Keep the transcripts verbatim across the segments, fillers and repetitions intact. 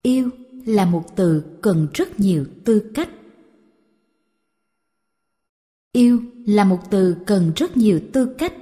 Yêu là một từ cần rất nhiều tư cách. Yêu là một từ cần rất nhiều tư cách.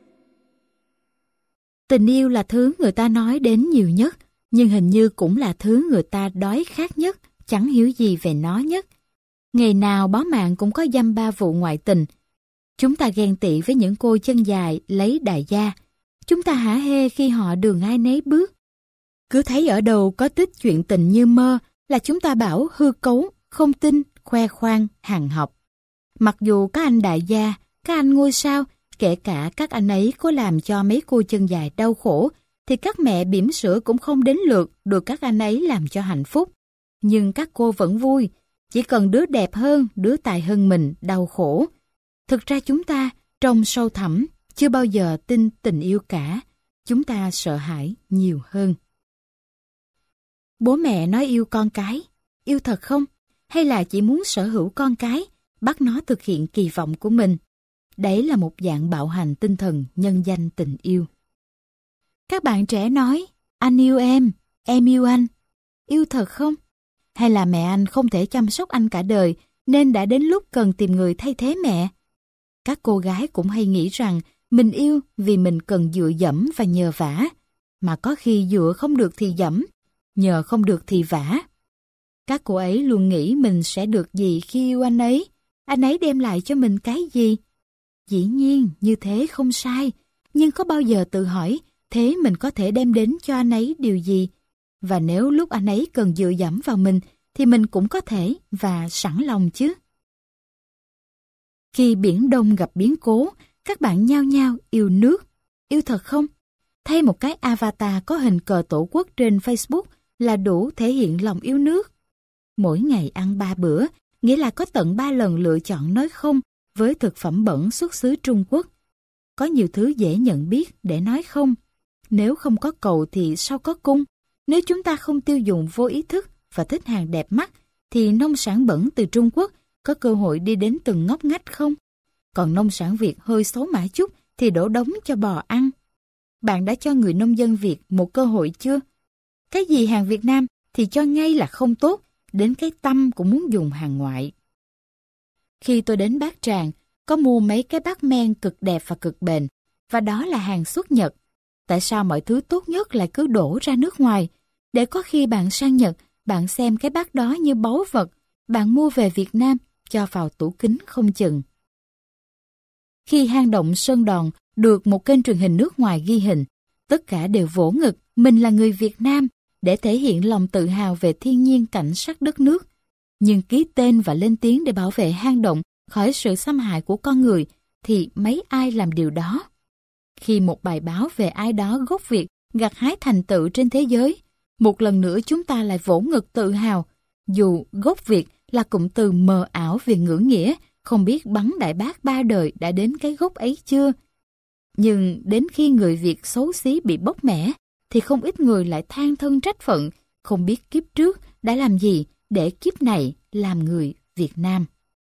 Tình yêu là thứ người ta nói đến nhiều nhất, nhưng hình như cũng là thứ người ta đói khát nhất, chẳng hiểu gì về nó nhất. Ngày nào báo mạng cũng có dăm ba vụ ngoại tình. Chúng ta ghen tị với những cô chân dài lấy đại gia. Chúng ta hả hê khi họ đường ai nấy bước. Cứ thấy ở đâu có tích chuyện tình như mơ là chúng ta bảo hư cấu, không tin, khoe khoang, hằn học. Mặc dù các anh đại gia, các anh ngôi sao, kể cả các anh ấy có làm cho mấy cô chân dài đau khổ, thì các mẹ bỉm sữa cũng không đến lượt được các anh ấy làm cho hạnh phúc. Nhưng các cô vẫn vui, chỉ cần đứa đẹp hơn, đứa tài hơn mình đau khổ. Thực ra chúng ta, trong sâu thẳm, chưa bao giờ tin tình yêu cả. Chúng ta sợ hãi nhiều hơn. Bố mẹ nói yêu con cái, yêu thật không? Hay là chỉ muốn sở hữu con cái, bắt nó thực hiện kỳ vọng của mình? Đấy là một dạng bạo hành tinh thần nhân danh tình yêu. Các bạn trẻ nói, anh yêu em, em yêu anh. Yêu thật không? Hay là mẹ anh không thể chăm sóc anh cả đời, nên đã đến lúc cần tìm người thay thế mẹ? Các cô gái cũng hay nghĩ rằng mình yêu vì mình cần dựa dẫm và nhờ vả, mà có khi dựa không được thì dẫm, nhờ không được thì vả. Các cô ấy luôn nghĩ mình sẽ được gì khi yêu anh ấy, anh ấy đem lại cho mình cái gì. Dĩ nhiên như thế không sai, nhưng có bao giờ tự hỏi thế mình có thể đem đến cho anh ấy điều gì? Và nếu lúc anh ấy cần dựa dẫm vào mình thì mình cũng có thể và sẵn lòng chứ. Khi biển Đông gặp biến cố, các bạn nhao nhao yêu nước. Yêu thật không? Thay một cái avatar có hình cờ tổ quốc trên Facebook là đủ thể hiện lòng yêu nước. Mỗi ngày ăn ba bữa, nghĩa là có tận ba lần lựa chọn nói không với thực phẩm bẩn xuất xứ Trung Quốc. Có nhiều thứ dễ nhận biết để nói không. Nếu không có cầu thì sao có cung? Nếu chúng ta không tiêu dùng vô ý thức và thích hàng đẹp mắt, thì nông sản bẩn từ Trung Quốc có cơ hội đi đến từng ngóc ngách không? Còn nông sản Việt hơi xấu mã chút thì đổ đống cho bò ăn. Bạn đã cho người nông dân Việt một cơ hội chưa? Cái gì hàng Việt Nam thì cho ngay là không tốt, đến cái tâm cũng muốn dùng hàng ngoại. Khi tôi đến Bát Tràng, có mua mấy cái bát men cực đẹp và cực bền, và đó là hàng xuất Nhật. Tại sao mọi thứ tốt nhất lại cứ đổ ra nước ngoài? Để có khi bạn sang Nhật, bạn xem cái bát đó như báu vật, bạn mua về Việt Nam, cho vào tủ kính không chừng. Khi hang động Sơn Đòn được một kênh truyền hình nước ngoài ghi hình, tất cả đều vỗ ngực, mình là người Việt Nam, để thể hiện lòng tự hào về thiên nhiên cảnh sắc đất nước. Nhưng ký tên và lên tiếng để bảo vệ hang động khỏi sự xâm hại của con người, thì mấy ai làm điều đó? Khi một bài báo về ai đó gốc Việt gặt hái thành tựu trên thế giới, một lần nữa chúng ta lại vỗ ngực tự hào, dù gốc Việt là cụm từ mờ ảo về ngữ nghĩa, không biết Bắn Đại Bác ba đời đã đến cái gốc ấy chưa. Nhưng đến khi người Việt xấu xí bị bóc mẽ, thì không ít người lại than thân trách phận, không biết kiếp trước đã làm gì để kiếp này làm người Việt Nam.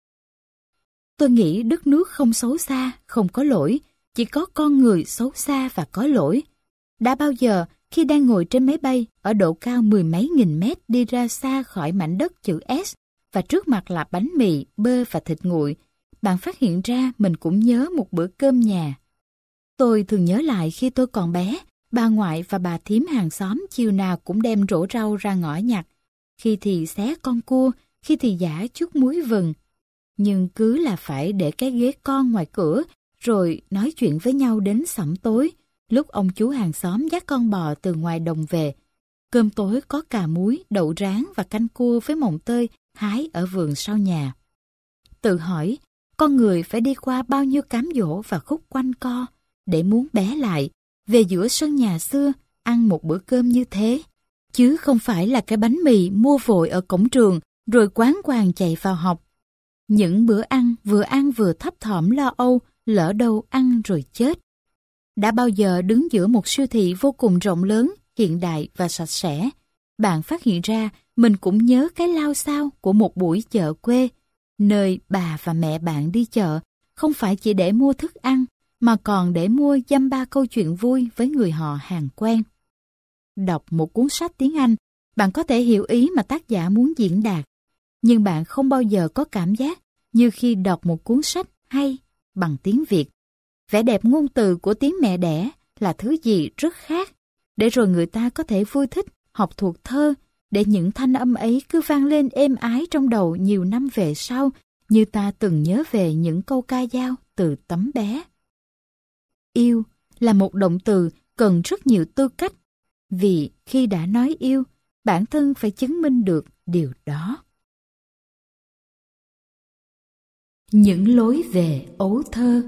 Tôi nghĩ đất nước không xấu xa, không có lỗi, chỉ có con người xấu xa và có lỗi. Đã bao giờ khi đang ngồi trên máy bay ở độ cao mười mấy nghìn mét đi ra xa khỏi mảnh đất chữ S và trước mặt là bánh mì, bơ và thịt nguội, bạn phát hiện ra mình cũng nhớ một bữa cơm nhà. Tôi thường nhớ lại khi tôi còn bé, bà ngoại và bà thím hàng xóm chiều nào cũng đem rổ rau ra ngõ nhặt, khi thì xé con cua, khi thì giã chút muối vừng. Nhưng cứ là phải để cái ghế con ngoài cửa, rồi nói chuyện với nhau đến sẩm tối, lúc ông chú hàng xóm dắt con bò từ ngoài đồng về. Cơm tối có cà muối, đậu rán và canh cua với mồng tơi hái ở vườn sau nhà. Tự hỏi, con người phải đi qua bao nhiêu cám dỗ và khúc quanh co để muốn bé lại, về giữa sân nhà xưa, ăn một bữa cơm như thế, chứ không phải là cái bánh mì mua vội ở cổng trường rồi quán quàng chạy vào học. Những bữa ăn vừa ăn vừa thấp thỏm lo âu, lỡ đâu ăn rồi chết. Đã bao giờ đứng giữa một siêu thị vô cùng rộng lớn, hiện đại và sạch sẽ, bạn phát hiện ra mình cũng nhớ cái lao xao của một buổi chợ quê, nơi bà và mẹ bạn đi chợ, không phải chỉ để mua thức ăn, mà còn để mua dăm ba câu chuyện vui với người họ hàng quen. Đọc một cuốn sách tiếng Anh, Bạn có thể hiểu ý mà tác giả muốn diễn đạt, nhưng bạn không bao giờ có cảm giác như khi đọc một cuốn sách hay bằng tiếng Việt. Vẻ đẹp ngôn từ của tiếng mẹ đẻ là thứ gì rất khác, để rồi người ta có thể vui thích học thuộc thơ, để những thanh âm ấy cứ vang lên êm ái trong đầu nhiều năm về sau, như ta từng nhớ về những câu ca dao từ tấm bé. Yêu là một động từ cần rất nhiều tư cách, vì khi đã nói yêu, bản thân phải chứng minh được điều đó. Những lối về ấu thơ.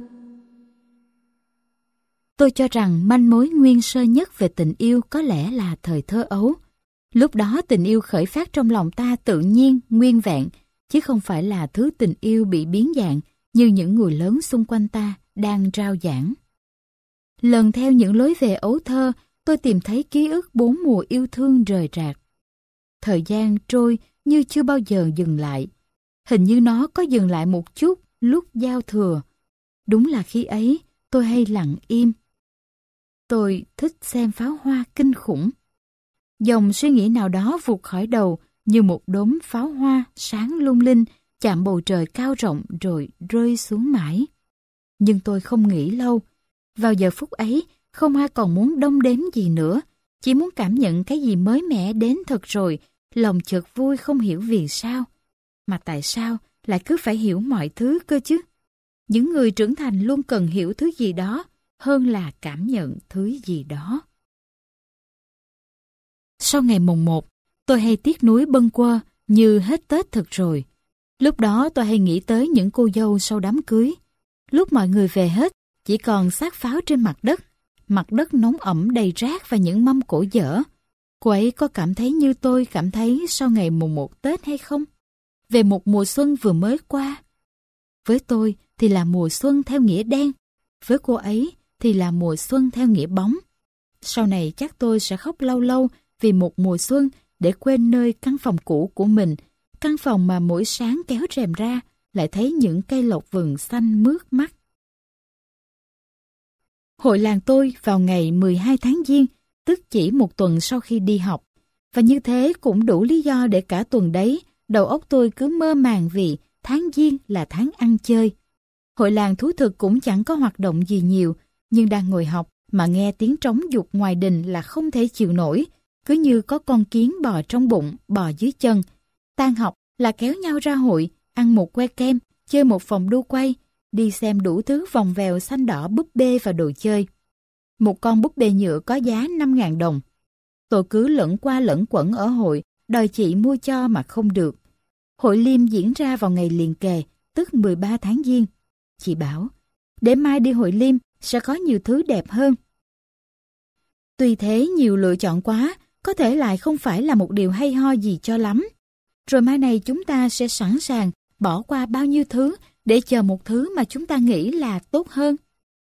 Tôi cho rằng manh mối nguyên sơ nhất về tình yêu có lẽ là thời thơ ấu. Lúc đó tình yêu khởi phát trong lòng ta tự nhiên, nguyên vẹn, chứ không phải là thứ tình yêu bị biến dạng như những người lớn xung quanh ta đang rao giảng. Lần theo những lối về ấu thơ, tôi tìm thấy ký ức bốn mùa yêu thương rời rạc. Thời gian trôi như chưa bao giờ dừng lại. Hình như nó có dừng lại một chút lúc giao thừa. Đúng là khi ấy tôi hay lặng im. Tôi thích xem pháo hoa kinh khủng. Dòng suy nghĩ nào đó vụt khỏi đầu như một đốm pháo hoa sáng lung linh chạm bầu trời cao rộng rồi rơi xuống mãi. Nhưng tôi không nghĩ lâu. Vào giờ phút ấy, không ai còn muốn đong đếm gì nữa, chỉ muốn cảm nhận cái gì mới mẻ đến thật rồi, lòng chợt vui không hiểu vì sao. Mà tại sao lại cứ phải hiểu mọi thứ cơ chứ? Những người trưởng thành luôn cần hiểu thứ gì đó hơn là cảm nhận thứ gì đó. Sau ngày mùng một, tôi hay tiếc nuối bâng quơ như hết Tết thật rồi. Lúc đó tôi hay nghĩ tới những cô dâu sau đám cưới. Lúc mọi người về hết, chỉ còn xác pháo trên mặt đất. Mặt đất nóng ẩm đầy rác và những mâm cỗ dở. Cô ấy có cảm thấy như tôi cảm thấy sau ngày mùng một Tết hay không? Về một mùa xuân vừa mới qua. Với tôi thì là mùa xuân theo nghĩa đen. Với cô ấy thì là mùa xuân theo nghĩa bóng. Sau này chắc tôi sẽ khóc lâu lâu vì một mùa xuân để quên nơi căn phòng cũ của mình. Căn phòng mà mỗi sáng kéo rèm ra lại thấy những cây lộc vừng xanh mướt mắt. Hội làng tôi vào ngày mười hai tháng Giêng, tức chỉ một tuần sau khi đi học. Và như thế cũng đủ lý do để cả tuần đấy, đầu óc tôi cứ mơ màng vì tháng Giêng là tháng ăn chơi. Hội làng thú thực cũng chẳng có hoạt động gì nhiều, nhưng đang ngồi học mà nghe tiếng trống dục ngoài đình là không thể chịu nổi, cứ như có con kiến bò trong bụng, bò dưới chân. Tan học là kéo nhau ra hội, ăn một que kem, chơi một vòng đu quay, đi xem đủ thứ vòng vèo xanh đỏ búp bê và đồ chơi. Một con búp bê nhựa có giá năm nghìn đồng. Tôi cứ lẫn qua lẫn quẩn ở hội, đòi chị mua cho mà không được. Hội Liêm diễn ra vào ngày liền kề, tức mười ba tháng Giêng. Chị bảo, để mai đi hội Liêm sẽ có nhiều thứ đẹp hơn. Tuy thế nhiều lựa chọn quá, có thể lại không phải là một điều hay ho gì cho lắm. Rồi mai này chúng ta sẽ sẵn sàng bỏ qua bao nhiêu thứ để chờ một thứ mà chúng ta nghĩ là tốt hơn.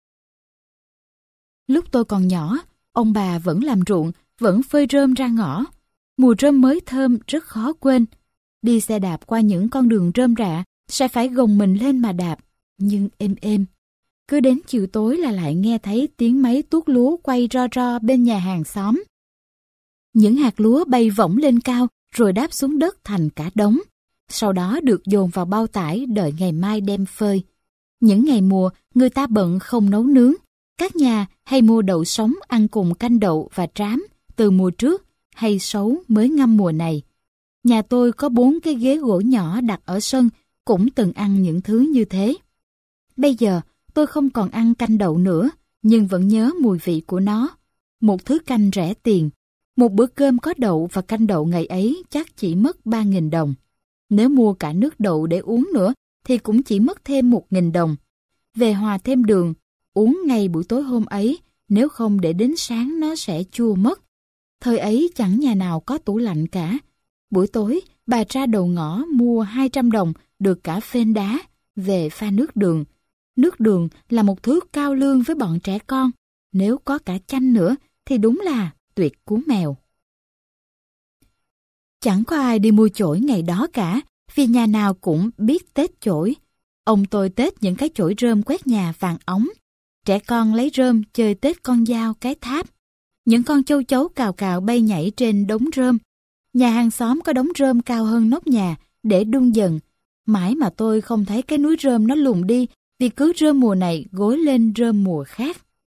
Lúc tôi còn nhỏ, ông bà vẫn làm ruộng, vẫn phơi rơm ra ngõ. Mùi rơm mới thơm rất khó quên. Đi xe đạp qua những con đường rơm rạ, sẽ phải gồng mình lên mà đạp, nhưng êm êm. Cứ đến chiều tối là lại nghe thấy tiếng máy tuốt lúa quay ro ro bên nhà hàng xóm. Những hạt lúa bay võng lên cao rồi đáp xuống đất thành cả đống. Sau đó được dồn vào bao tải đợi ngày mai đem phơi. Những ngày mùa, người ta bận không nấu nướng. Các nhà hay mua đậu sống ăn cùng canh đậu và trám từ mùa trước hay sấu mới ngâm mùa này. Nhà tôi có bốn cái ghế gỗ nhỏ đặt ở sân, cũng từng ăn những thứ như thế. Bây giờ tôi không còn ăn canh đậu nữa, nhưng vẫn nhớ mùi vị của nó. Một thứ canh rẻ tiền. Một bữa cơm có đậu và canh đậu ngày ấy chắc chỉ mất ba nghìn đồng. Nếu mua cả nước đậu để uống nữa thì cũng chỉ mất thêm một nghìn đồng. Về hòa thêm đường, uống ngay buổi tối hôm ấy, nếu không để đến sáng nó sẽ chua mất. Thời ấy chẳng nhà nào có tủ lạnh cả. Buổi tối, bà ra đầu ngõ mua hai trăm đồng được cả phên đá, về pha nước đường. Nước đường là một thứ cao lương với bọn trẻ con. Nếu có cả chanh nữa thì đúng là tuyệt cú mèo. Chẳng có ai đi mua chổi ngày đó cả, vì nhà nào cũng biết tết chổi. Ông tôi tết những cái chổi rơm quét nhà vàng óng. Trẻ con lấy rơm chơi tết con dao cái tháp. Những con châu chấu cào cào bay nhảy trên đống rơm. Nhà hàng xóm có đống rơm cao hơn nóc nhà để đun dần. Mãi mà tôi không thấy cái núi rơm nó lùn đi vì cứ rơm mùa này gối lên rơm mùa khác.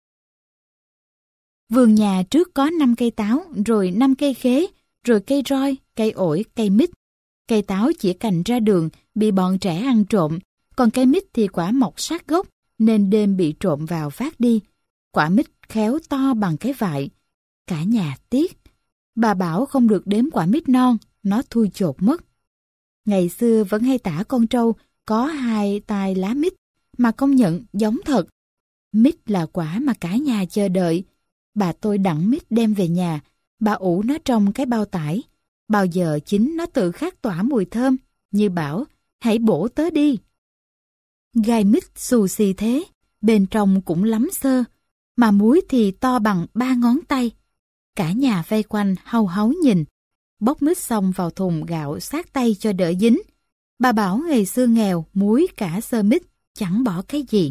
Vườn nhà trước có năm cây táo, rồi năm cây khế, rồi cây roi, cây ổi, cây mít. Cây táo chỉ cành ra đường, bị bọn trẻ ăn trộm, còn cây mít thì quả mọc sát gốc, nên đêm bị trộm vào vác đi. Quả mít khéo to bằng cái vại. Cả nhà tiếc. Bà bảo không được đếm quả mít non, nó thui chột mất. Ngày xưa vẫn hay tả con trâu có hai tai lá mít, mà công nhận giống thật. Mít là quả mà cả nhà chờ đợi. Bà tôi đặng mít đem về nhà, bà ủ nó trong cái bao tải. Bao giờ chính nó tự khắc tỏa mùi thơm, như bảo, hãy bổ tớ đi. Gai mít xù xì thế, bên trong cũng lắm xơ, mà múi thì to bằng ba ngón tay. Cả nhà vây quanh hau háu nhìn, bốc mít xong vào thùng gạo sát tay cho đỡ dính. Bà bảo ngày xưa nghèo, múi cả xơ mít, chẳng bỏ cái gì.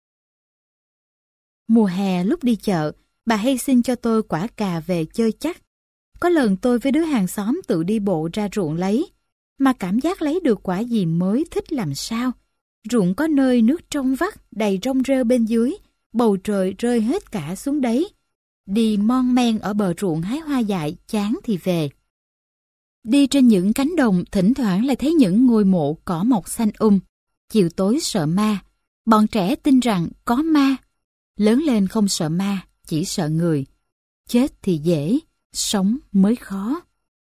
Mùa hè lúc đi chợ, bà hay xin cho tôi quả cà về chơi chắc. Có lần tôi với đứa hàng xóm tự đi bộ ra ruộng lấy, mà cảm giác lấy được quả gì mới thích làm sao. Ruộng có nơi nước trong vắt, đầy rong rêu bên dưới, bầu trời rơi hết cả xuống đấy. Đi mon men ở bờ ruộng hái hoa dại, chán thì về. Đi trên những cánh đồng, thỉnh thoảng lại thấy những ngôi mộ cỏ mọc xanh um. Chiều tối sợ ma, bọn trẻ tin rằng có ma. Lớn lên không sợ ma, chỉ sợ người. Chết thì dễ, sống mới khó.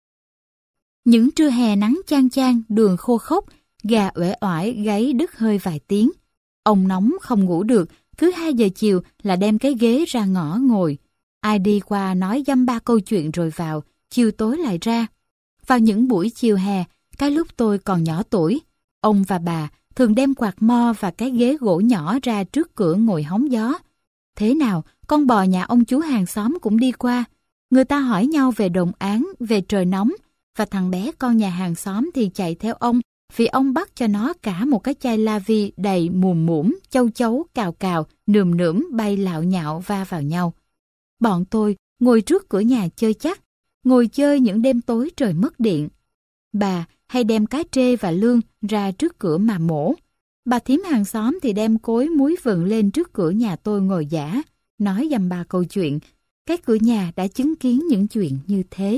Những trưa hè nắng chang chang, đường khô khốc, gà uể oải gáy đứt hơi vài tiếng. Ông nóng không ngủ được, cứ hai giờ chiều là đem cái ghế ra ngõ ngồi. Ai đi qua nói dăm ba câu chuyện rồi vào, chiều tối lại ra. Vào những buổi chiều hè, cái lúc tôi còn nhỏ tuổi, ông và bà thường đem quạt mo và cái ghế gỗ nhỏ ra trước cửa ngồi hóng gió. Thế nào, con bò nhà ông chú hàng xóm cũng đi qua. Người ta hỏi nhau về đồng án, về trời nóng, và thằng bé con nhà hàng xóm thì chạy theo ông vì ông bắt cho nó cả một cái chai la vi đầy mùm mũm, châu chấu, cào cào, nườm nượm bay lạo nhạo va vào nhau. Bọn tôi ngồi trước cửa nhà chơi chắc, ngồi chơi những đêm tối trời mất điện. Bà hay đem cá trê và lương ra trước cửa mà mổ. Bà thím hàng xóm thì đem cối muối vừng lên trước cửa nhà tôi ngồi giã, nói dăm ba câu chuyện. Cái cửa nhà đã chứng kiến những chuyện như thế.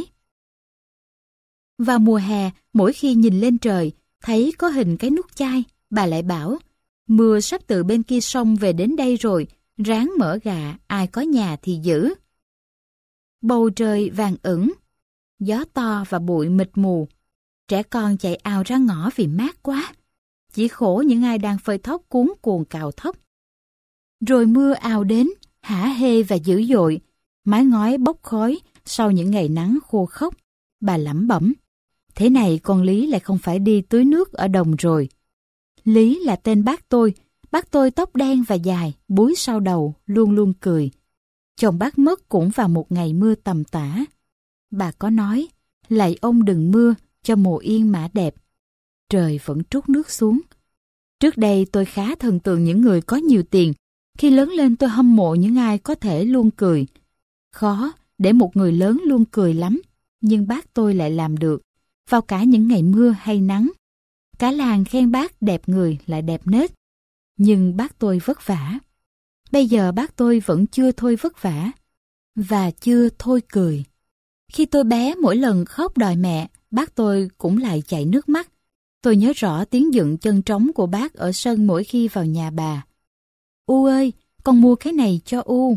Vào mùa hè, mỗi khi nhìn lên trời, thấy có hình cái nút chai, bà lại bảo, mưa sắp từ bên kia sông về đến đây rồi, ráng mở gà, ai có nhà thì giữ. Bầu trời vàng ửng, gió to và bụi mịt mù. Trẻ con chạy ào ra ngõ vì mát quá. Chỉ khổ những ai đang phơi thóc cuống cuồng cào thóc. Rồi mưa ào đến, hả hê và dữ dội. Mái ngói bốc khói sau những ngày nắng khô khốc. Bà lẩm bẩm, thế này con Lý lại không phải đi tưới nước ở đồng rồi. Lý là tên bác tôi. Bác tôi tóc đen và dài, búi sau đầu, luôn luôn cười. Chồng bác mất cũng vào một ngày mưa tầm tã. Bà có nói, lạy ông đừng mưa, cho mùa yên mã đẹp. Trời vẫn trút nước xuống. Trước đây tôi khá thần tượng những người có nhiều tiền. Khi lớn lên tôi hâm mộ những ai có thể luôn cười. Khó để một người lớn luôn cười lắm, nhưng bác tôi lại làm được, vào cả những ngày mưa hay nắng. Cả làng khen bác đẹp người lại đẹp nết. Nhưng bác tôi vất vả. Bây giờ bác tôi vẫn chưa thôi vất vả, và chưa thôi cười. Khi tôi bé mỗi lần khóc đòi mẹ, bác tôi cũng lại chảy nước mắt. Tôi nhớ rõ tiếng dựng chân trống của bác ở sân mỗi khi vào nhà bà. U ơi, con mua cái này cho U.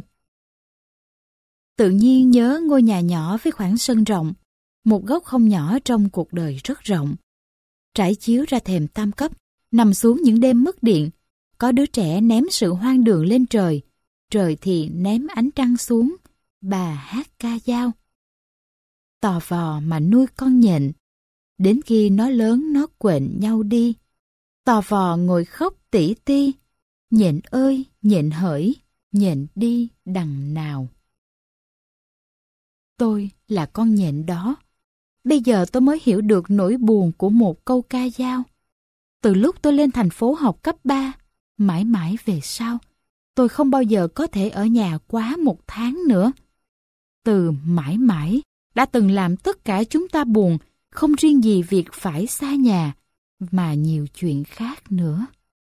Tự nhiên nhớ ngôi nhà nhỏ với khoảng sân rộng, một góc không nhỏ trong cuộc đời rất rộng. Trải chiếu ra thềm tam cấp, nằm xuống những đêm mất điện, có đứa trẻ ném sự hoang đường lên trời, trời thì ném ánh trăng xuống, bà hát ca dao. Tò vò mà nuôi con nhện, đến khi nó lớn nó quện nhau đi. Tò vò ngồi khóc tỉ ti, nhện ơi nhện hỡi, nhện đi đằng nào. Tôi là con nhện đó. Bây giờ tôi mới hiểu được nỗi buồn của một câu ca dao. Từ lúc tôi lên thành phố học cấp ba, mãi mãi về sau, tôi không bao giờ có thể ở nhà quá một tháng nữa. Từ mãi mãi đã từng làm tất cả chúng ta buồn, không riêng gì việc phải xa nhà, mà nhiều chuyện khác nữa.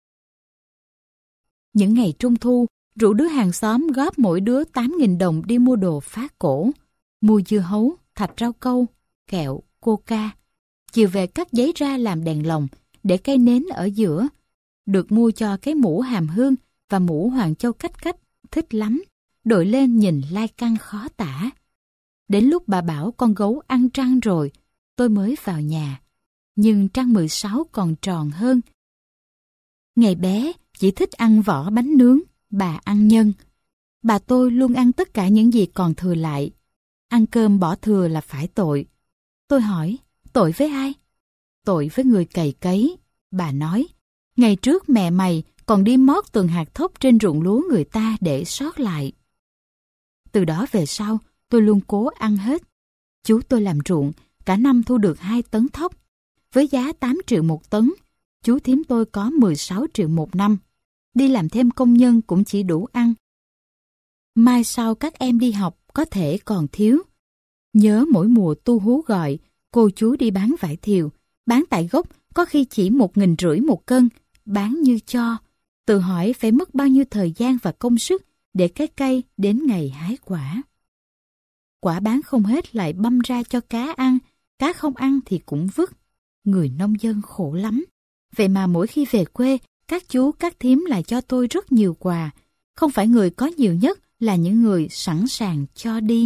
Những ngày Trung thu, rủ đứa hàng xóm góp mỗi đứa tám nghìn đồng đi mua đồ phá cổ, mua dưa hấu, thạch rau câu, kẹo, coca. Chiều về cắt giấy ra làm đèn lồng, để cây nến ở giữa. Được mua cho cái mũ hàm hương và mũ Hoàng Châu cách cách, thích lắm. Đội lên nhìn lai căng khó tả. Đến lúc bà bảo con gấu ăn trăng rồi, tôi mới vào nhà. Nhưng trăng mười sáu còn tròn hơn. Ngày bé, chỉ thích ăn vỏ bánh nướng, bà ăn nhân. Bà tôi luôn ăn tất cả những gì còn thừa lại. Ăn cơm bỏ thừa là phải tội. Tôi hỏi, tội với ai? Tội với người cày cấy. Bà nói, ngày trước mẹ mày còn đi mót từng hạt thóc trên ruộng lúa người ta để sót lại. Từ đó về sau, tôi luôn cố ăn hết. Chú tôi làm ruộng, cả năm thu được hai tấn thóc. Với giá tám triệu một tấn, chú thím tôi có mười sáu triệu một năm. Đi làm thêm công nhân cũng chỉ đủ ăn. Mai sau các em đi học có thể còn thiếu. Nhớ mỗi mùa tu hú gọi, cô chú đi bán vải thiều, bán tại gốc có khi chỉ một nghìn rưỡi một cân, bán như cho. Tự hỏi phải mất bao nhiêu thời gian và công sức để cái cây đến ngày hái quả. Quả bán không hết lại băm ra cho cá ăn, cá không ăn thì cũng vứt. Người nông dân khổ lắm. Vậy mà mỗi khi về quê, các chú, các thím lại cho tôi rất nhiều quà. Không phải người có nhiều nhất là những người sẵn sàng cho đi.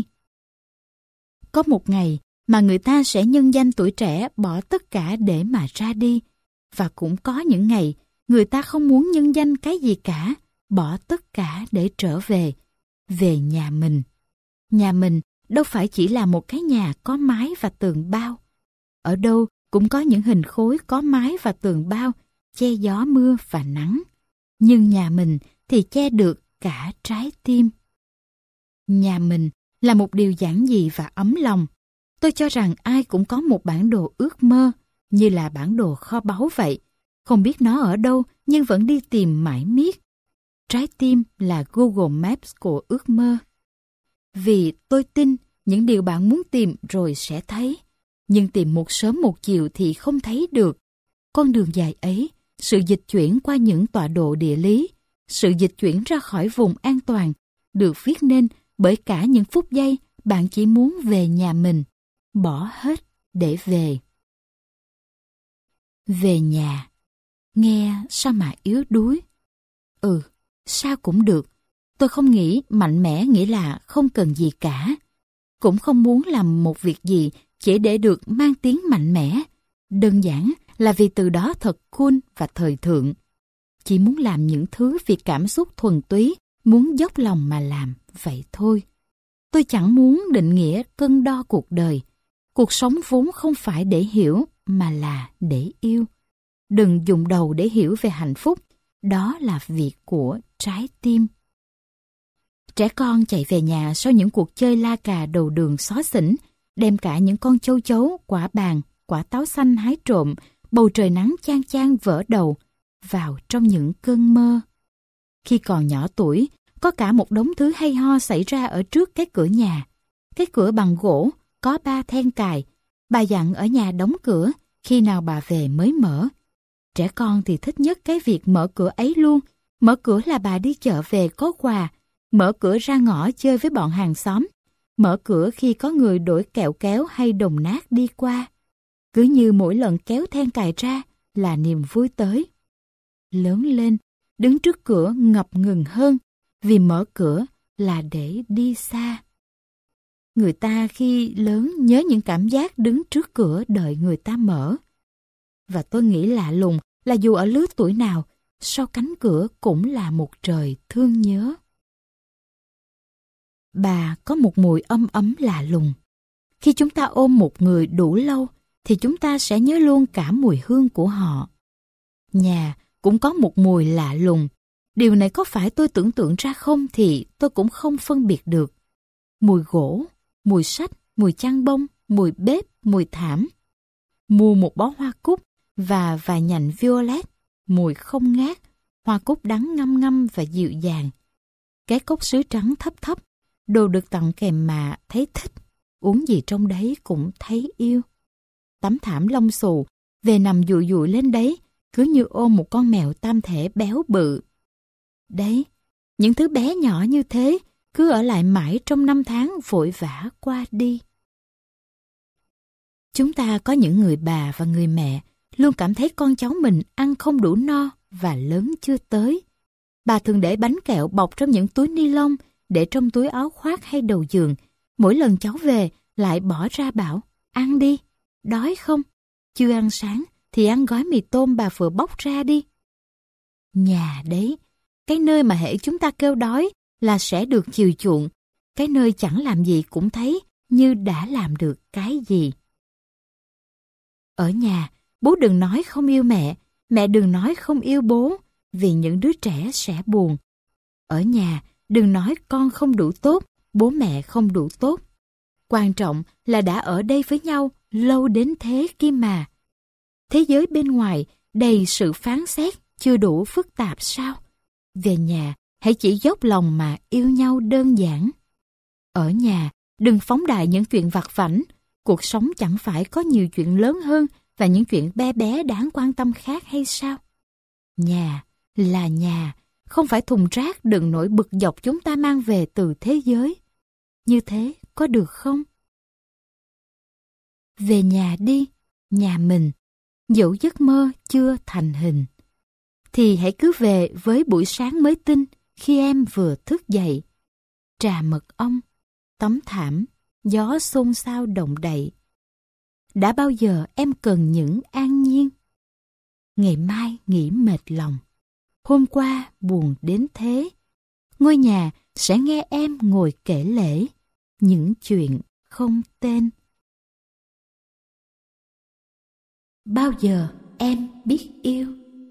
Có một ngày mà người ta sẽ nhân danh tuổi trẻ bỏ tất cả để mà ra đi. Và cũng có những ngày người ta không muốn nhân danh cái gì cả, bỏ tất cả để trở về, về nhà mình. Nhà mình đâu phải chỉ là một cái nhà có mái và tường bao. Ở đâu cũng có những hình khối có mái và tường bao, che gió mưa và nắng. Nhưng nhà mình thì che được cả trái tim. Nhà mình là một điều giản dị và ấm lòng. Tôi cho rằng ai cũng có một bản đồ ước mơ, như là bản đồ kho báu vậy. Không biết nó ở đâu nhưng vẫn đi tìm mãi miết. Trái tim là Google Maps của ước mơ. Vì tôi tin những điều bạn muốn tìm rồi sẽ thấy. Nhưng tìm một sớm một chiều thì không thấy được. Con đường dài ấy, sự dịch chuyển qua những tọa độ địa lý, sự dịch chuyển ra khỏi vùng an toàn, được viết nên bởi cả những phút giây bạn chỉ muốn về nhà mình, bỏ hết để về. Về nhà, nghe sao mà yếu đuối. Ừ, sao cũng được. Tôi không nghĩ mạnh mẽ nghĩa là không cần gì cả. Cũng không muốn làm một việc gì chỉ để được mang tiếng mạnh mẽ. Đơn giản là vì từ đó thật cool và thời thượng. Chỉ muốn làm những thứ vì cảm xúc thuần túy, muốn dốc lòng mà làm, vậy thôi. Tôi chẳng muốn định nghĩa cân đo cuộc đời. Cuộc sống vốn không phải để hiểu, mà là để yêu. Đừng dùng đầu để hiểu về hạnh phúc. Đó là việc của trái tim. Trẻ con chạy về nhà sau những cuộc chơi la cà đầu đường xó xỉnh, đem cả những con châu chấu, quả bàng, quả táo xanh hái trộm, bầu trời nắng chang chang vỡ đầu, vào trong những cơn mơ. Khi còn nhỏ tuổi, có cả một đống thứ hay ho xảy ra ở trước cái cửa nhà. Cái cửa bằng gỗ, có ba then cài. Bà dặn ở nhà đóng cửa, khi nào bà về mới mở. Trẻ con thì thích nhất cái việc mở cửa ấy luôn. Mở cửa là bà đi chợ về có quà. Mở cửa ra ngõ chơi với bọn hàng xóm. Mở cửa khi có người đổi kẹo kéo hay đồng nát đi qua. Cứ như mỗi lần kéo then cài ra là niềm vui tới. Lớn lên, đứng trước cửa ngập ngừng hơn, vì mở cửa là để đi xa. Người ta khi lớn nhớ những cảm giác đứng trước cửa đợi người ta mở. Và tôi nghĩ lạ lùng là dù ở lứa tuổi nào, sau cánh cửa cũng là một trời thương nhớ. Bà có một mùi âm ấm lạ lùng. Khi chúng ta ôm một người đủ lâu, thì chúng ta sẽ nhớ luôn cả mùi hương của họ. Nhà cũng có một mùi lạ lùng. Điều này có phải tôi tưởng tượng ra không thì tôi cũng không phân biệt được. Mùi gỗ, mùi sách, mùi chăn bông, mùi bếp, mùi thảm. Mua một bó hoa cúc và vài nhành violet, mùi không ngát, hoa cúc đắng ngâm ngâm và dịu dàng. Cái cốc sứ trắng thấp thấp, đồ được tặng kèm mà thấy thích. uống gì trong đấy cũng thấy yêu. Tấm thảm lông xù, về nằm dụi dụi lên đấy, cứ như ôm một con mèo tam thể béo bự. Đấy, những thứ bé nhỏ như thế cứ ở lại mãi trong năm tháng vội vã qua đi. Chúng ta có những người bà và người mẹ luôn cảm thấy con cháu mình ăn không đủ no và lớn chưa tới. Bà thường để bánh kẹo bọc trong những túi ni lông, để trong túi áo khoác hay đầu giường. Mỗi lần cháu về lại bỏ ra bảo, ăn đi, đói không? Chưa ăn sáng thì ăn gói mì tôm bà vừa bóc ra đi. Nhà đấy, cái nơi mà hễ chúng ta kêu đói là sẽ được chiều chuộng, cái nơi chẳng làm gì cũng thấy như đã làm được cái gì. Ở nhà, bố đừng nói không yêu mẹ, mẹ đừng nói không yêu bố, vì những đứa trẻ sẽ buồn. Ở nhà, đừng nói con không đủ tốt, bố mẹ không đủ tốt. Quan trọng là đã ở đây với nhau lâu đến thế kia mà. Thế giới bên ngoài đầy sự phán xét chưa đủ phức tạp sao? Về nhà, hãy chỉ dốc lòng mà yêu nhau đơn giản. Ở nhà, đừng phóng đại những chuyện vặt vãnh. Cuộc sống chẳng phải có nhiều chuyện lớn hơn và những chuyện bé bé đáng quan tâm khác hay sao? Nhà là nhà, không phải thùng rác đựng nỗi bực dọc chúng ta mang về từ thế giới. Như thế có được không? Về nhà đi, nhà mình, dẫu giấc mơ chưa thành hình. Thì hãy cứ về với buổi sáng mới tinh khi em vừa thức dậy. Trà mật ong, tấm thảm, gió xôn xao động đậy. Đã bao giờ em cần những an nhiên? Ngày mai nghỉ mệt lòng, hôm qua buồn đến thế. Ngôi nhà sẽ nghe em ngồi kể lể những chuyện không tên. Bao giờ em biết yêu?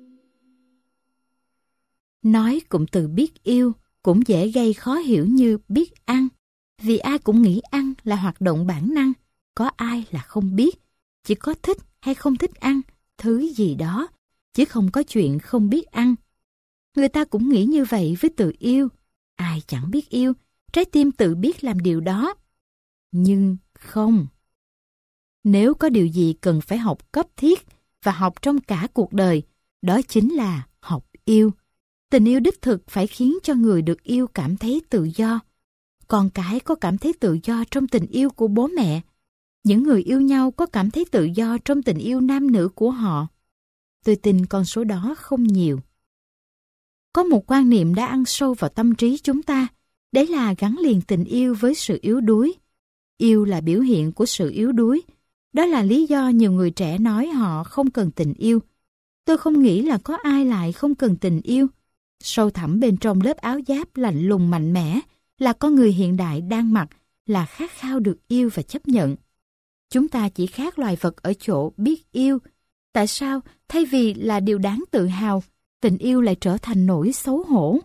Nói cụm từ biết yêu cũng dễ gây khó hiểu như biết ăn, vì ai cũng nghĩ ăn là hoạt động bản năng, có ai là không biết, chỉ có thích hay không thích ăn thứ gì đó, chứ không có chuyện không biết ăn. Người ta cũng nghĩ như vậy với từ yêu, ai chẳng biết yêu, trái tim tự biết làm điều đó. Nhưng không. Nếu có điều gì cần phải học cấp thiết và học trong cả cuộc đời, đó chính là học yêu. Tình yêu đích thực phải khiến cho người được yêu cảm thấy tự do. Con cái có cảm thấy tự do trong tình yêu của bố mẹ. Những người yêu nhau có cảm thấy tự do trong tình yêu nam nữ của họ. Tôi tin con số đó không nhiều. Có một quan niệm đã ăn sâu vào tâm trí chúng ta, đấy là gắn liền tình yêu với sự yếu đuối. Yêu là biểu hiện của sự yếu đuối. Đó là lý do nhiều người trẻ nói họ không cần tình yêu. Tôi không nghĩ là có ai lại không cần tình yêu. Sâu thẳm bên trong lớp áo giáp lạnh lùng mạnh mẽ là con người hiện đại đang mặc, là khát khao được yêu và chấp nhận. Chúng ta chỉ khác loài vật ở chỗ biết yêu. Tại sao thay vì là điều đáng tự hào, tình yêu lại trở thành nỗi xấu hổ?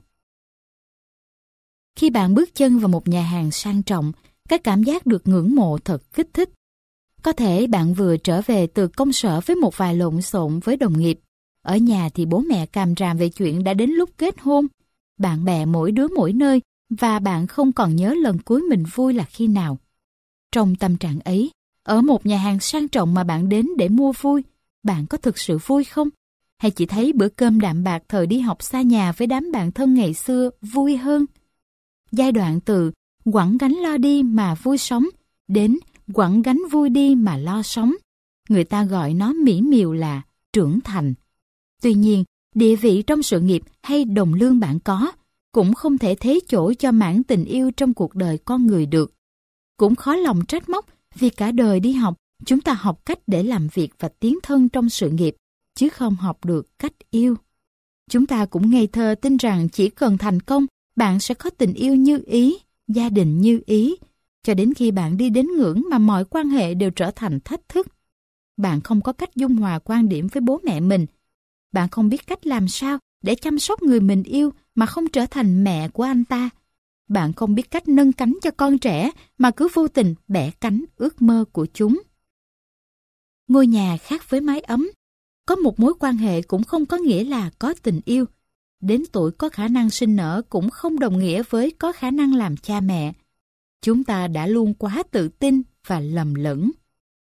Khi bạn bước chân vào một nhà hàng sang trọng, cái cảm giác được ngưỡng mộ thật kích thích. Có thể bạn vừa trở về từ công sở với một vài lộn xộn với đồng nghiệp. Ở nhà thì bố mẹ càm ràm về chuyện đã đến lúc kết hôn. Bạn bè mỗi đứa mỗi nơi và bạn không còn nhớ lần cuối mình vui là khi nào. Trong tâm trạng ấy, ở một nhà hàng sang trọng mà bạn đến để mua vui, bạn có thực sự vui không? Hay chỉ thấy bữa cơm đạm bạc thời đi học xa nhà với đám bạn thân ngày xưa vui hơn? Giai đoạn từ quẳng gánh lo đi mà vui sống đến quẳng gánh vui đi mà lo sống, người ta gọi nó mỹ miều là trưởng thành. Tuy nhiên, địa vị trong sự nghiệp hay đồng lương bạn có cũng không thể thế chỗ cho mảng tình yêu trong cuộc đời con người được. Cũng khó lòng trách móc vì cả đời đi học, chúng ta học cách để làm việc và tiến thân trong sự nghiệp, chứ không học được cách yêu. Chúng ta cũng ngây thơ tin rằng chỉ cần thành công, bạn sẽ có tình yêu như ý, gia đình như ý, cho đến khi bạn đi đến ngưỡng mà mọi quan hệ đều trở thành thách thức. Bạn không có cách dung hòa quan điểm với bố mẹ mình. Bạn không biết cách làm sao để chăm sóc người mình yêu mà không trở thành mẹ của anh ta. Bạn không biết cách nâng cánh cho con trẻ mà cứ vô tình bẻ cánh ước mơ của chúng. Ngôi nhà khác với mái ấm. Có một mối quan hệ cũng không có nghĩa là có tình yêu. Đến tuổi có khả năng sinh nở cũng không đồng nghĩa với có khả năng làm cha mẹ. Chúng ta đã luôn quá tự tin và lầm lẫn.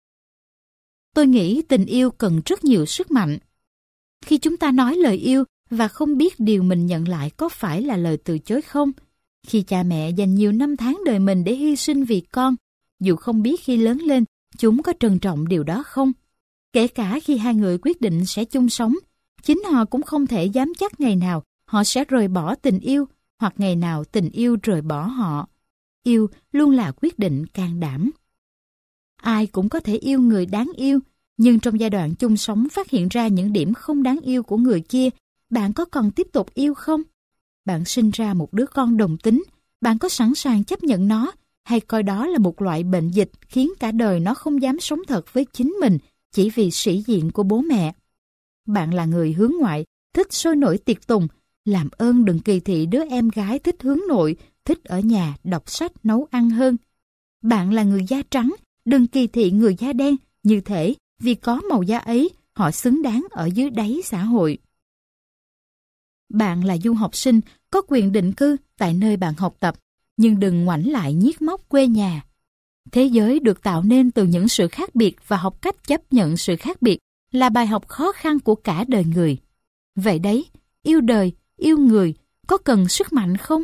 Tôi nghĩ tình yêu cần rất nhiều sức mạnh. Khi chúng ta nói lời yêu và không biết điều mình nhận lại có phải là lời từ chối không, khi cha mẹ dành nhiều năm tháng đời mình để hy sinh vì con, dù không biết khi lớn lên chúng có trân trọng điều đó không, kể cả khi hai người quyết định sẽ chung sống, chính họ cũng không thể dám chắc ngày nào họ sẽ rời bỏ tình yêu hoặc ngày nào tình yêu rời bỏ họ. Yêu luôn là quyết định can đảm. Ai cũng có thể yêu người đáng yêu, nhưng trong giai đoạn chung sống phát hiện ra những điểm không đáng yêu của người kia, bạn có còn tiếp tục yêu không? Bạn sinh ra một đứa con đồng tính, bạn có sẵn sàng chấp nhận nó, hay coi đó là một loại bệnh dịch khiến cả đời nó không dám sống thật với chính mình chỉ vì sĩ diện của bố mẹ? Bạn là người hướng ngoại, thích sôi nổi tiệc tùng, làm ơn đừng kỳ thị đứa em gái thích hướng nội, thích ở nhà đọc sách nấu ăn hơn. Bạn là người da trắng, đừng kỳ thị người da đen, như thể vì có màu da ấy họ xứng đáng ở dưới đáy xã hội. Bạn là du học sinh, có quyền định cư tại nơi bạn học tập, nhưng đừng ngoảnh lại nhiếc móc quê nhà. Thế giới được tạo nên từ những sự khác biệt và học cách chấp nhận sự khác biệt là bài học khó khăn của cả đời người. Vậy đấy, yêu đời, yêu người, có cần sức mạnh không?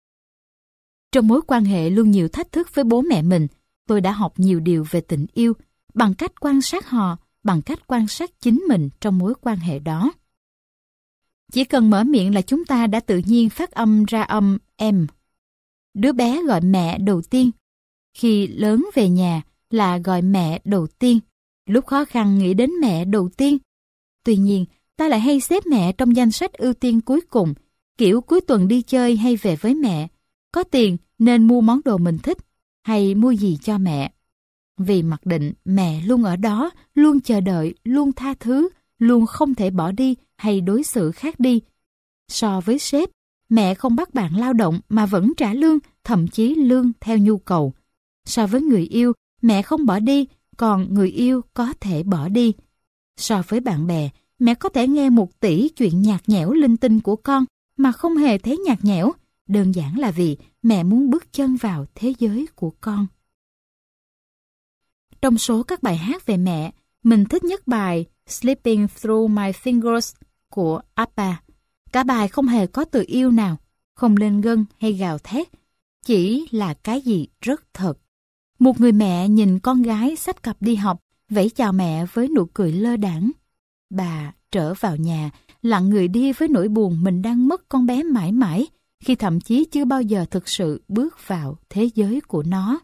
Trong mối quan hệ luôn nhiều thách thức với bố mẹ mình, tôi đã học nhiều điều về tình yêu, bằng cách quan sát họ, bằng cách quan sát chính mình trong mối quan hệ đó. Chỉ cần mở miệng là chúng ta đã tự nhiên phát âm ra âm em. Đứa bé gọi mẹ đầu tiên. Khi lớn về nhà là gọi mẹ đầu tiên. Lúc khó khăn nghĩ đến mẹ đầu tiên. Tuy nhiên, ta lại hay xếp mẹ trong danh sách ưu tiên cuối cùng, kiểu cuối tuần đi chơi hay về với mẹ. Có tiền nên mua món đồ mình thích, hay mua gì cho mẹ. Vì mặc định mẹ luôn ở đó, luôn chờ đợi, luôn tha thứ, luôn không thể bỏ đi hay đối xử khác đi. So với sếp, mẹ không bắt bạn lao động mà vẫn trả lương, thậm chí lương theo nhu cầu. So với người yêu, mẹ không bỏ đi, còn người yêu có thể bỏ đi. So với bạn bè, mẹ có thể nghe một tỷ chuyện nhạt nhẽo linh tinh của con mà không hề thấy nhạt nhẽo, đơn giản là vì mẹ muốn bước chân vào thế giới của con. Trong số các bài hát về mẹ, mình thích nhất bài Slipping Through My Fingers của ABBA. Cả bài không hề có từ yêu nào, không lên gân hay gào thét, chỉ là cái gì rất thật. Một người mẹ nhìn con gái xách cặp đi học, vẫy chào mẹ với nụ cười lơ đãng. Bà trở vào nhà, lặng người đi với nỗi buồn mình đang mất con bé mãi mãi, khi thậm chí chưa bao giờ thực sự bước vào thế giới của nó.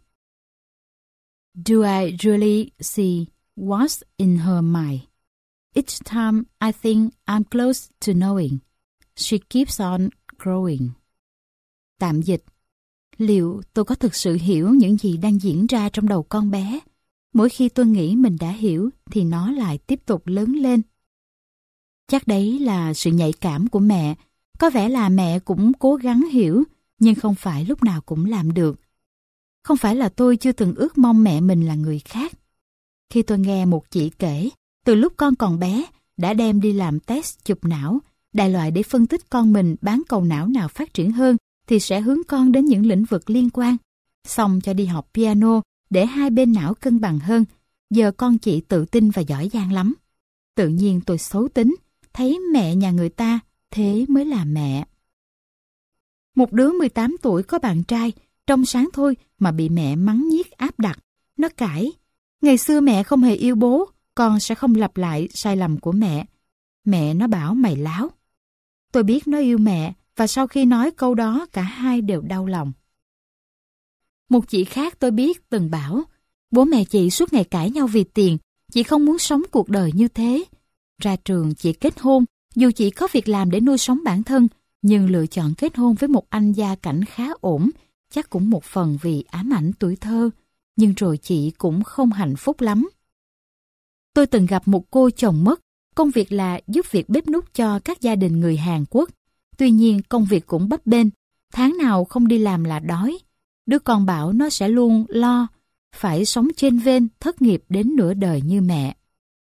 Do I really see what's in her mind? Each time I think I'm close to knowing, she keeps on growing. Tạm dịch. Liệu tôi có thực sự hiểu những gì đang diễn ra trong đầu con bé? Mỗi khi tôi nghĩ mình đã hiểu thì nó lại tiếp tục lớn lên. Chắc đấy là sự nhạy cảm của mẹ. Có vẻ là mẹ cũng cố gắng hiểu, nhưng không phải lúc nào cũng làm được. Không phải là tôi chưa từng ước mong mẹ mình là người khác. Khi tôi nghe một chị kể, từ lúc con còn bé, đã đem đi làm test chụp não, đại loại để phân tích con mình bán cầu não nào phát triển hơn, thì sẽ hướng con đến những lĩnh vực liên quan. Xong cho đi học piano để hai bên não cân bằng hơn. Giờ con chị tự tin và giỏi giang lắm. Tự nhiên tôi xấu tính, thấy mẹ nhà người ta, thế mới là mẹ. Một đứa mười tám tuổi có bạn trai, trong sáng thôi mà bị mẹ mắng nhiếc áp đặt. Nó cãi, ngày xưa mẹ không hề yêu bố, con sẽ không lặp lại sai lầm của mẹ. Mẹ nó bảo mày láo. Tôi biết nó yêu mẹ, và sau khi nói câu đó cả hai đều đau lòng. Một chị khác tôi biết từng bảo, bố mẹ chị suốt ngày cãi nhau vì tiền, chị không muốn sống cuộc đời như thế. Ra trường chị kết hôn, dù chị có việc làm để nuôi sống bản thân, nhưng lựa chọn kết hôn với một anh gia cảnh khá ổn, chắc cũng một phần vì ám ảnh tuổi thơ, nhưng rồi chị cũng không hạnh phúc lắm. Tôi từng gặp một cô chồng mất, công việc là giúp việc bếp núc cho các gia đình người Hàn Quốc. Tuy nhiên công việc cũng bấp bênh, tháng nào không đi làm là đói. Đứa con bảo nó sẽ luôn lo, phải sống trên vên, thất nghiệp đến nửa đời như mẹ.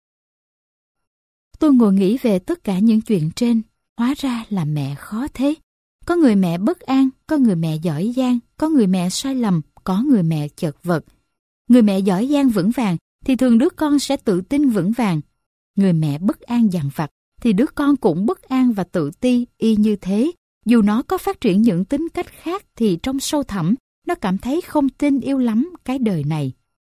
Tôi ngồi nghĩ về tất cả những chuyện trên, hóa ra là mẹ khó thế. Có người mẹ bất an, có người mẹ giỏi giang, có người mẹ sai lầm, có người mẹ chật vật. Người mẹ giỏi giang vững vàng thì thường đứa con sẽ tự tin vững vàng. Người mẹ bất an dằn vặt thì đứa con cũng bất an và tự ti y như thế. Dù nó có phát triển những tính cách khác thì trong sâu thẳm nó cảm thấy không tin yêu lắm cái đời này.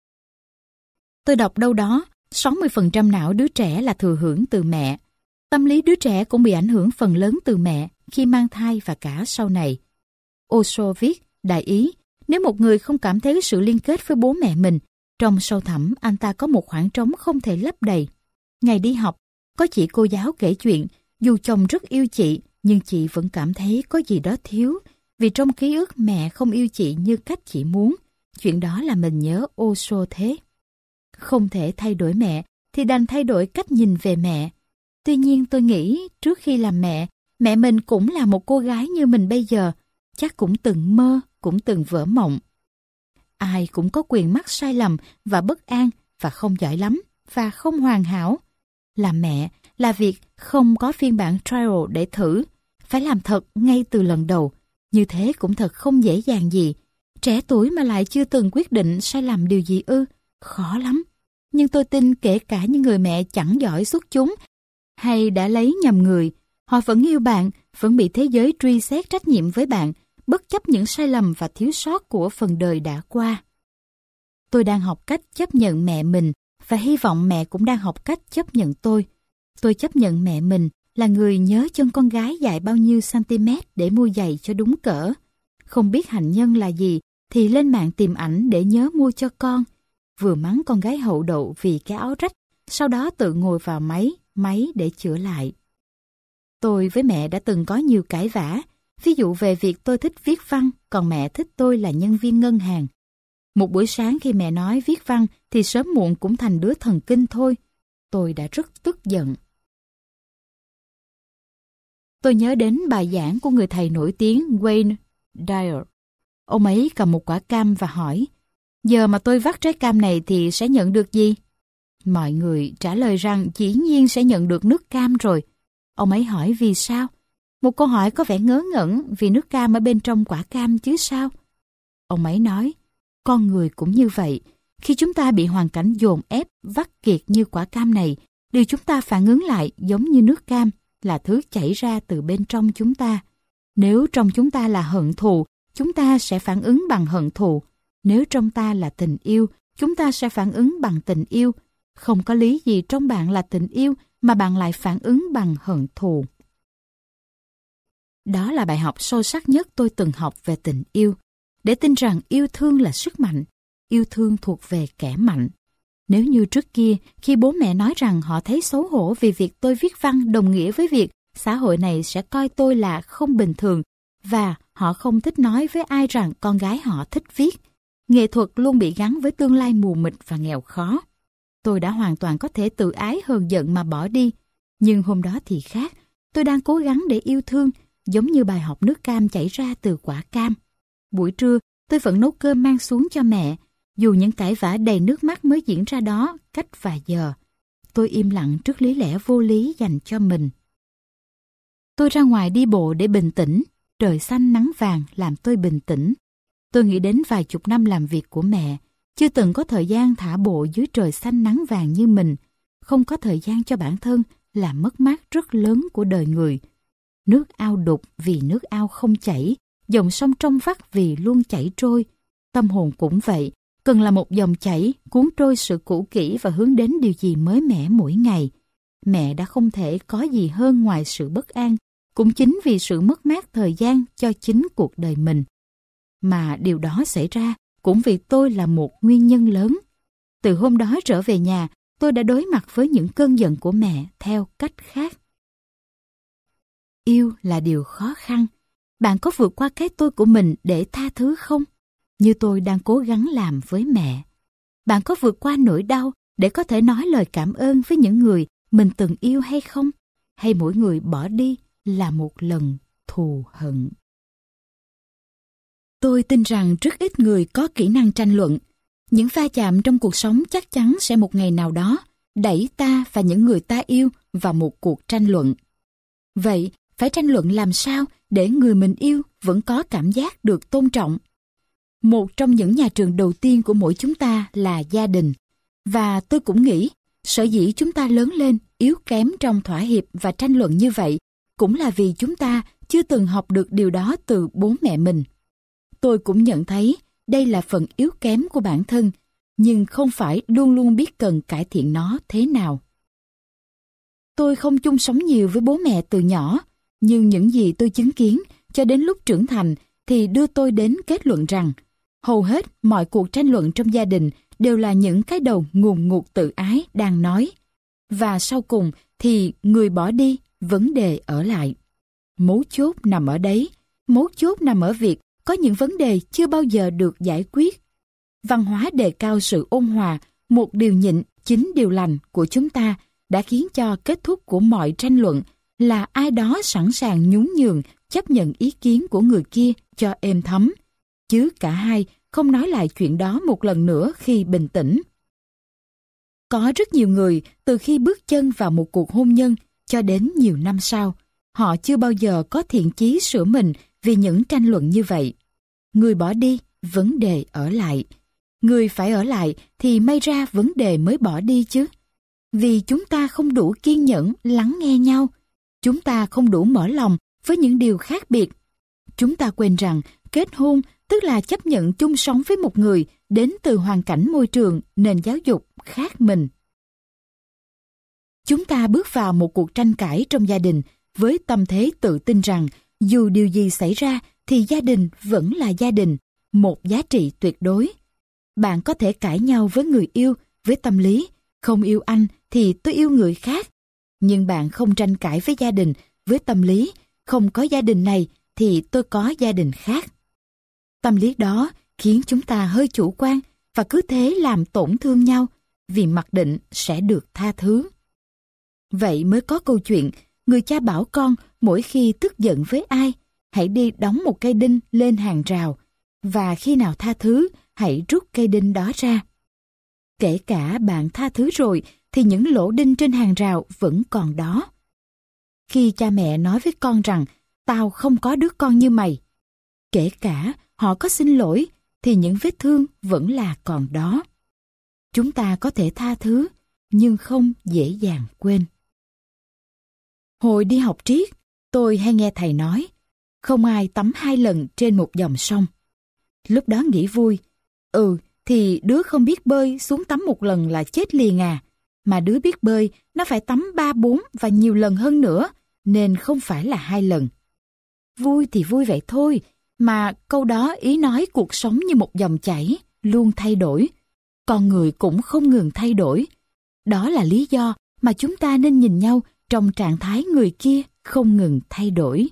Tôi đọc đâu đó, sáu mươi phần trăm não đứa trẻ là thừa hưởng từ mẹ. Tâm lý đứa trẻ cũng bị ảnh hưởng phần lớn từ mẹ khi mang thai và cả sau này. Osho viết, đại ý, nếu một người không cảm thấy sự liên kết với bố mẹ mình, trong sâu thẳm anh ta có một khoảng trống không thể lấp đầy. Ngày đi học, có chị cô giáo kể chuyện, dù chồng rất yêu chị, nhưng chị vẫn cảm thấy có gì đó thiếu, vì trong ký ức mẹ không yêu chị như cách chị muốn. Chuyện đó là mình nhớ Osho thế. Không thể thay đổi mẹ, thì đành thay đổi cách nhìn về mẹ. Tuy nhiên tôi nghĩ trước khi làm mẹ, mẹ mình cũng là một cô gái như mình bây giờ, chắc cũng từng mơ, cũng từng vỡ mộng. Ai cũng có quyền mắc sai lầm và bất an và không giỏi lắm và không hoàn hảo. Làm mẹ là việc không có phiên bản trial để thử, phải làm thật ngay từ lần đầu. Như thế cũng thật không dễ dàng gì. Trẻ tuổi mà lại chưa từng quyết định sai lầm điều gì ư, khó lắm. Nhưng tôi tin kể cả những người mẹ chẳng giỏi xuất chúng hay đã lấy nhầm người, họ vẫn yêu bạn, vẫn bị thế giới truy xét trách nhiệm với bạn, bất chấp những sai lầm và thiếu sót của phần đời đã qua. Tôi đang học cách chấp nhận mẹ mình và hy vọng mẹ cũng đang học cách chấp nhận tôi. Tôi chấp nhận mẹ mình là người nhớ chân con gái dài bao nhiêu cm để mua giày cho đúng cỡ. Không biết hạnh nhân là gì thì lên mạng tìm ảnh để nhớ mua cho con. Vừa mắng con gái hậu đậu vì cái áo rách, sau đó tự ngồi vào máy, máy để chữa lại. Tôi với mẹ đã từng có nhiều cãi vã, ví dụ về việc tôi thích viết văn, còn mẹ thích tôi là nhân viên ngân hàng. Một buổi sáng khi mẹ nói viết văn thì sớm muộn cũng thành đứa thần kinh thôi. Tôi đã rất tức giận. Tôi nhớ đến bài giảng của người thầy nổi tiếng Wayne Dyer. Ông ấy cầm một quả cam và hỏi, giờ mà tôi vắt trái cam này thì sẽ nhận được gì? Mọi người trả lời rằng dĩ nhiên sẽ nhận được nước cam rồi. Ông ấy hỏi vì sao? Một câu hỏi có vẻ ngớ ngẩn vì nước cam ở bên trong quả cam chứ sao? Ông ấy nói, con người cũng như vậy. Khi chúng ta bị hoàn cảnh dồn ép, vắt kiệt như quả cam này, điều chúng ta phản ứng lại giống như nước cam, là thứ chảy ra từ bên trong chúng ta. Nếu trong chúng ta là hận thù, chúng ta sẽ phản ứng bằng hận thù. Nếu trong ta là tình yêu, chúng ta sẽ phản ứng bằng tình yêu. Không có lý gì trong bạn là tình yêu mà bạn lại phản ứng bằng hận thù. Đó là bài học sâu sắc nhất tôi từng học về tình yêu. Để tin rằng yêu thương là sức mạnh, yêu thương thuộc về kẻ mạnh. Nếu như trước kia, khi bố mẹ nói rằng họ thấy xấu hổ vì việc tôi viết văn đồng nghĩa với việc xã hội này sẽ coi tôi là không bình thường, và họ không thích nói với ai rằng con gái họ thích viết. Nghệ thuật luôn bị gắn với tương lai mù mịt và nghèo khó. Tôi đã hoàn toàn có thể tự ái hờn giận mà bỏ đi. Nhưng hôm đó thì khác, tôi đang cố gắng để yêu thương, giống như bài học nước cam chảy ra từ quả cam. Buổi trưa, tôi vẫn nấu cơm mang xuống cho mẹ, dù những cãi vã đầy nước mắt mới diễn ra đó cách vài giờ. Tôi im lặng trước lý lẽ vô lý dành cho mình. Tôi ra ngoài đi bộ để bình tĩnh, trời xanh nắng vàng làm tôi bình tĩnh. Tôi nghĩ đến vài chục năm làm việc của mẹ, chưa từng có thời gian thả bộ dưới trời xanh nắng vàng như mình, không có thời gian cho bản thân là mất mát rất lớn của đời người. Nước ao đục vì nước ao không chảy, dòng sông trong vắt vì luôn chảy trôi. Tâm hồn cũng vậy, cần là một dòng chảy cuốn trôi sự cũ kỹ và hướng đến điều gì mới mẻ mỗi ngày. Mẹ đã không thể có gì hơn ngoài sự bất an, cũng chính vì sự mất mát thời gian cho chính cuộc đời mình. Mà điều đó xảy ra cũng vì tôi là một nguyên nhân lớn. Từ hôm đó trở về nhà, tôi đã đối mặt với những cơn giận của mẹ theo cách khác. Yêu là điều khó khăn. Bạn có vượt qua cái tôi của mình để tha thứ không? Như tôi đang cố gắng làm với mẹ. Bạn có vượt qua nỗi đau để có thể nói lời cảm ơn với những người mình từng yêu hay không? Hay mỗi người bỏ đi là một lần thù hận? Tôi tin rằng rất ít người có kỹ năng tranh luận. Những va chạm trong cuộc sống chắc chắn sẽ một ngày nào đó đẩy ta và những người ta yêu vào một cuộc tranh luận. Vậy, phải tranh luận làm sao để người mình yêu vẫn có cảm giác được tôn trọng? Một trong những nhà trường đầu tiên của mỗi chúng ta là gia đình. Và tôi cũng nghĩ, sở dĩ chúng ta lớn lên yếu kém trong thỏa hiệp và tranh luận như vậy, cũng là vì chúng ta chưa từng học được điều đó từ bố mẹ mình. Tôi cũng nhận thấy đây là phần yếu kém của bản thân, nhưng không phải luôn luôn biết cần cải thiện nó thế nào. Tôi không chung sống nhiều với bố mẹ từ nhỏ, nhưng những gì tôi chứng kiến cho đến lúc trưởng thành thì đưa tôi đến kết luận rằng hầu hết mọi cuộc tranh luận trong gia đình đều là những cái đầu ngùn ngụt tự ái đang nói. Và sau cùng thì người bỏ đi, vấn đề ở lại. Mấu chốt nằm ở đấy, mấu chốt nằm ở việc có những vấn đề chưa bao giờ được giải quyết. Văn hóa đề cao sự ôn hòa, một điều nhịn, chín điều lành của chúng ta đã khiến cho kết thúc của mọi tranh luận là ai đó sẵn sàng nhún nhường, chấp nhận ý kiến của người kia cho êm thấm, chứ cả hai không nói lại chuyện đó một lần nữa khi bình tĩnh. Có rất nhiều người từ khi bước chân vào một cuộc hôn nhân cho đến nhiều năm sau, họ chưa bao giờ có thiện chí sửa mình vì những tranh luận như vậy. Người bỏ đi, vấn đề ở lại. Người phải ở lại thì may ra vấn đề mới bỏ đi chứ. Vì chúng ta không đủ kiên nhẫn lắng nghe nhau. Chúng ta không đủ mở lòng với những điều khác biệt. Chúng ta quên rằng kết hôn tức là chấp nhận chung sống với một người đến từ hoàn cảnh môi trường, nền giáo dục khác mình. Chúng ta bước vào một cuộc tranh cãi trong gia đình với tâm thế tự tin rằng dù điều gì xảy ra thì gia đình vẫn là gia đình, một giá trị tuyệt đối. Bạn có thể cãi nhau với người yêu với tâm lý không yêu anh thì tôi yêu người khác, nhưng bạn không tranh cãi với gia đình với tâm lý không có gia đình này thì tôi có gia đình khác. Tâm lý đó khiến chúng ta hơi chủ quan và cứ thế làm tổn thương nhau vì mặc định sẽ được tha thứ. Vậy mới có câu chuyện người cha bảo con mỗi khi tức giận với ai, hãy đi đóng một cây đinh lên hàng rào và khi nào tha thứ, hãy rút cây đinh đó ra. Kể cả bạn tha thứ rồi thì những lỗ đinh trên hàng rào vẫn còn đó. Khi cha mẹ nói với con rằng tao không có đứa con như mày, kể cả họ có xin lỗi thì những vết thương vẫn là còn đó. Chúng ta có thể tha thứ nhưng không dễ dàng quên. Hồi đi học triết, tôi hay nghe thầy nói không ai tắm hai lần trên một dòng sông. Lúc đó nghĩ vui, ừ thì đứa không biết bơi xuống tắm một lần là chết liền à, mà đứa biết bơi nó phải tắm ba bốn và nhiều lần hơn nữa, nên không phải là hai lần. Vui thì vui vậy thôi, mà câu đó ý nói cuộc sống như một dòng chảy, luôn thay đổi. Con người cũng không ngừng thay đổi. Đó là lý do mà chúng ta nên nhìn nhau trong trạng thái người kia không ngừng thay đổi.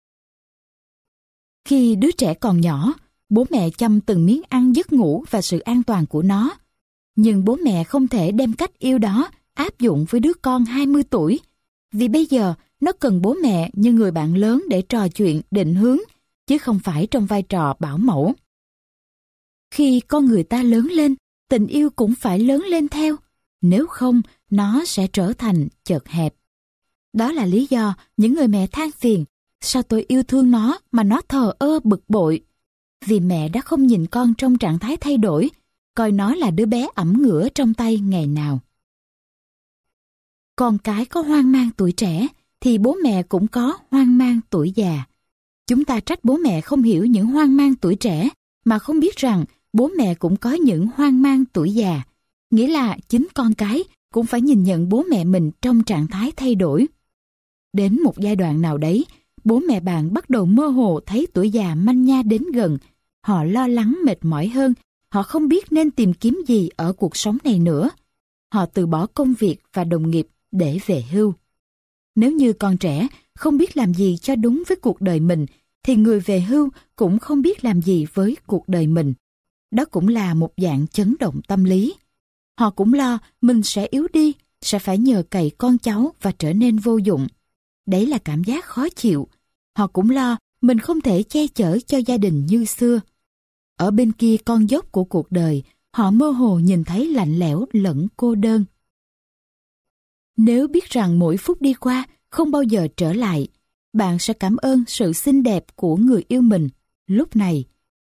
Khi đứa trẻ còn nhỏ, bố mẹ chăm từng miếng ăn giấc ngủ và sự an toàn của nó. Nhưng bố mẹ không thể đem cách yêu đó áp dụng với đứa con hai mươi tuổi, vì bây giờ nó cần bố mẹ như người bạn lớn để trò chuyện, định hướng, chứ không phải trong vai trò bảo mẫu. Khi con người ta lớn lên, tình yêu cũng phải lớn lên theo, nếu không nó sẽ trở thành chật hẹp. Đó là lý do những người mẹ than phiền, sao tôi yêu thương nó mà nó thờ ơ bực bội. Vì mẹ đã không nhìn con trong trạng thái thay đổi, coi nó là đứa bé ẵm ngửa trong tay ngày nào. Con cái có hoang mang tuổi trẻ, thì bố mẹ cũng có hoang mang tuổi già. Chúng ta trách bố mẹ không hiểu những hoang mang tuổi trẻ, mà không biết rằng bố mẹ cũng có những hoang mang tuổi già. Nghĩa là chính con cái cũng phải nhìn nhận bố mẹ mình trong trạng thái thay đổi. Đến một giai đoạn nào đấy, bố mẹ bạn bắt đầu mơ hồ thấy tuổi già manh nha đến gần. Họ lo lắng mệt mỏi hơn, họ không biết nên tìm kiếm gì ở cuộc sống này nữa. Họ từ bỏ công việc và đồng nghiệp để về hưu. Nếu như con trẻ không biết làm gì cho đúng với cuộc đời mình, thì người về hưu cũng không biết làm gì với cuộc đời mình. Đó cũng là một dạng chấn động tâm lý. Họ cũng lo mình sẽ yếu đi, sẽ phải nhờ cậy con cháu và trở nên vô dụng. Đấy là cảm giác khó chịu. Họ cũng lo mình không thể che chở cho gia đình như xưa. Ở bên kia con dốc của cuộc đời, họ mơ hồ nhìn thấy lạnh lẽo lẫn cô đơn. Nếu biết rằng mỗi phút đi qua không bao giờ trở lại, bạn sẽ cảm ơn sự xinh đẹp của người yêu mình lúc này.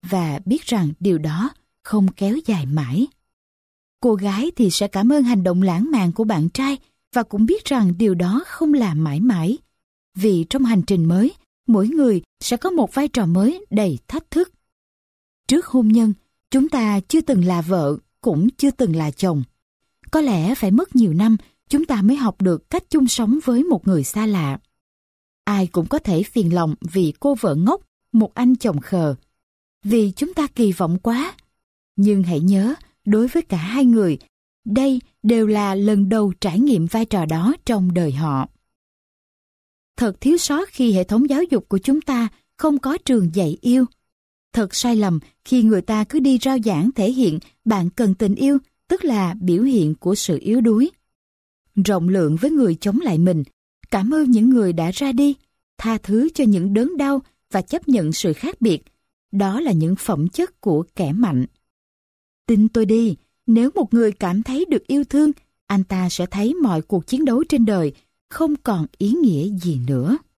và biết rằng điều đó không kéo dài mãi. Cô gái thì sẽ cảm ơn hành động lãng mạn của bạn trai và cũng biết rằng điều đó không là mãi mãi. Vì trong hành trình mới, mỗi người sẽ có một vai trò mới đầy thách thức. Trước hôn nhân, chúng ta chưa từng là vợ, cũng chưa từng là chồng. Có lẽ phải mất nhiều năm chúng ta mới học được cách chung sống với một người xa lạ. Ai cũng có thể phiền lòng vì cô vợ ngốc, một anh chồng khờ. Vì chúng ta kỳ vọng quá. Nhưng hãy nhớ, đối với cả hai người, đây đều là lần đầu trải nghiệm vai trò đó trong đời họ. Thật thiếu sót khi hệ thống giáo dục của chúng ta không có trường dạy yêu. Thật sai lầm khi người ta cứ đi rao giảng thể hiện bạn cần tình yêu, tức là biểu hiện của sự yếu đuối. Rộng lượng với người chống lại mình, cảm ơn những người đã ra đi, tha thứ cho những đớn đau và chấp nhận sự khác biệt. Đó là những phẩm chất của kẻ mạnh. Tin tôi đi, nếu một người cảm thấy được yêu thương, anh ta sẽ thấy mọi cuộc chiến đấu trên đời không còn ý nghĩa gì nữa.